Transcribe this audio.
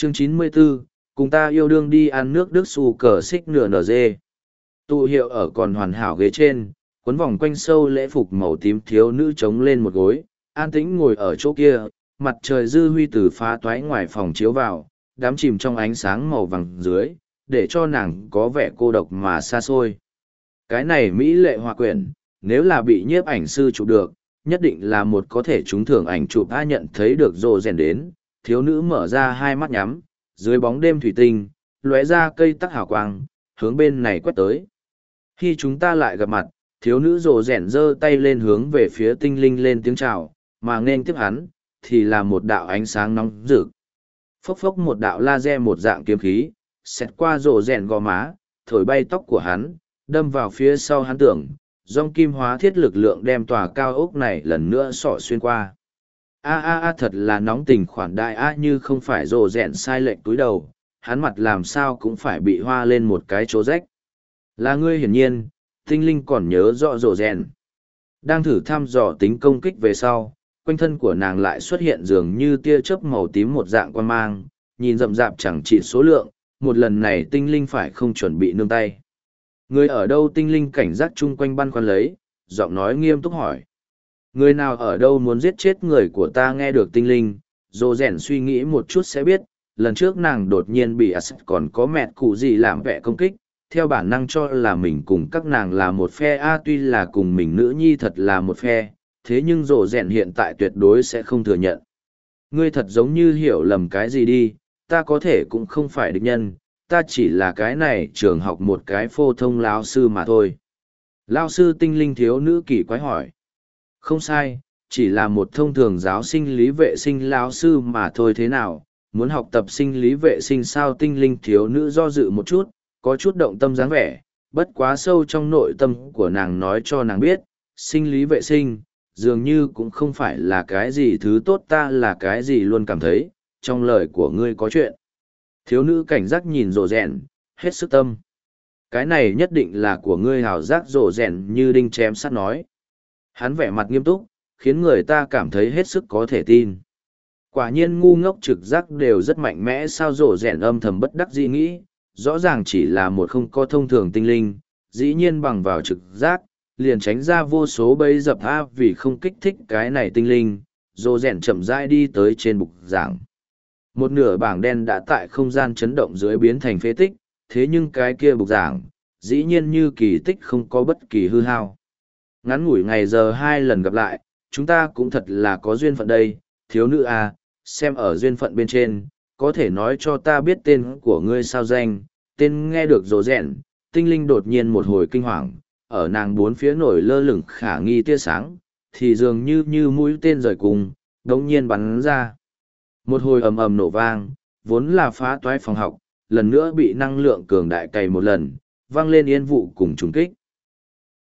Chương 94, cùng ta yêu đương đi ăn nước Đức xù cờ xích nửa nở dê. Tụ hiệu ở còn hoàn hảo ghế trên, quấn vòng quanh sâu lễ phục màu tím thiếu nữ chống lên một gối, an tĩnh ngồi ở chỗ kia, mặt trời dư huy từ phá toái ngoài phòng chiếu vào, đám chìm trong ánh sáng màu vàng dưới, để cho nàng có vẻ cô độc mà xa xôi. Cái này mỹ lệ hòa quyển, nếu là bị nhiếp ảnh sư chụp được, nhất định là một có thể trúng thưởng ảnh chụp ai nhận thấy được rồ rèn đến, thiếu nữ mở ra hai mắt nhắm, dưới bóng đêm thủy tinh, lóe ra cây tắc hào quang, hướng bên này quét tới. Khi chúng ta lại gặp mặt, thiếu nữ rồ rèn giơ tay lên hướng về phía tinh linh lên tiếng chào, mà nên tiếp hắn, thì là một đạo ánh sáng nóng rực. Phốc phốc một đạo laser một dạng kiếm khí, xẹt qua rồ rèn gò má, thổi bay tóc của hắn, đâm vào phía sau hắn tưởng, dòng kim hóa thiết lực lượng đem tòa cao ốc này lần nữa sỏ xuyên qua. Thật là nóng tình khoản đại như không phải rồ rèn sai lệch túi đầu, hắn mặt làm sao cũng phải bị hoa lên một cái chỗ rách. Là ngươi hiển nhiên, tinh linh còn nhớ rõ rồ rèn. Đang thử thăm dò tính công kích về sau, quanh thân của nàng lại xuất hiện dường như tia chớp màu tím một dạng quan mang, nhìn rậm rạp chẳng chỉ số lượng, một lần này tinh linh phải không chuẩn bị nương tay. Người ở đâu tinh linh cảnh giác chung quanh băn khoăn lấy, giọng nói nghiêm túc hỏi. Người nào ở đâu muốn giết chết người của ta nghe được tinh linh, dồ rèn suy nghĩ một chút sẽ biết, lần trước nàng đột nhiên bị Asset còn có mẹ cụ gì làm vẻ công kích, theo bản năng cho là mình cùng các nàng là một phe tuy là cùng mình nữ nhi thật là một phe, thế nhưng dồ rèn hiện tại tuyệt đối sẽ không thừa nhận. Ngươi thật giống như hiểu lầm cái gì đi, ta có thể cũng không phải địch nhân, ta chỉ là cái này trường học một cái phổ thông lão sư mà thôi. Lão sư tinh linh thiếu nữ kỳ quái hỏi. Không sai, chỉ là một thông thường giáo sinh lý vệ sinh lão sư mà thôi thế nào, muốn học tập sinh lý vệ sinh sao tinh linh thiếu nữ do dự một chút, có chút động tâm dáng vẻ, bất quá sâu trong nội tâm của nàng nói cho nàng biết, sinh lý vệ sinh, dường như cũng không phải là cái gì thứ tốt ta là cái gì luôn cảm thấy, trong lời của ngươi có chuyện. Thiếu nữ cảnh giác nhìn rồ rèn, hết sức tâm. Cái này nhất định là của ngươi hào giác rồ rèn như đinh chém sắt nói. Hắn vẻ mặt nghiêm túc, khiến người ta cảm thấy hết sức có thể tin. Quả nhiên ngu ngốc trực giác đều rất mạnh mẽ sao rồ rèn âm thầm bất đắc dĩ nghĩ, rõ ràng chỉ là một không có thông thường tinh linh, dĩ nhiên bằng vào trực giác, liền tránh ra vô số bẫy dập vì không kích thích cái này tinh linh, rồ rèn chậm rãi đi tới trên bục giảng. Một nửa bảng đen đã tại không gian chấn động dưới biến thành phế tích, thế nhưng cái kia bục giảng, dĩ nhiên như kỳ tích không có bất kỳ hư hao. Ngắn ngủi ngày giờ 2 lần gặp lại, chúng ta cũng thật là có duyên phận đây, thiếu nữ xem ở duyên phận bên trên, có thể nói cho ta biết tên của ngươi sao danh, tên nghe được rồ rèn, tinh linh đột nhiên một hồi kinh hoàng, ở nàng bốn phía nổi lơ lửng khả nghi tia sáng, thì dường như mũi tên rời cùng, đống nhiên bắn ra. Một hồi ầm ầm nổ vang, vốn là phá toái phòng học, lần nữa bị năng lượng cường đại cày một lần, vang lên yên vụ cùng trùng kích.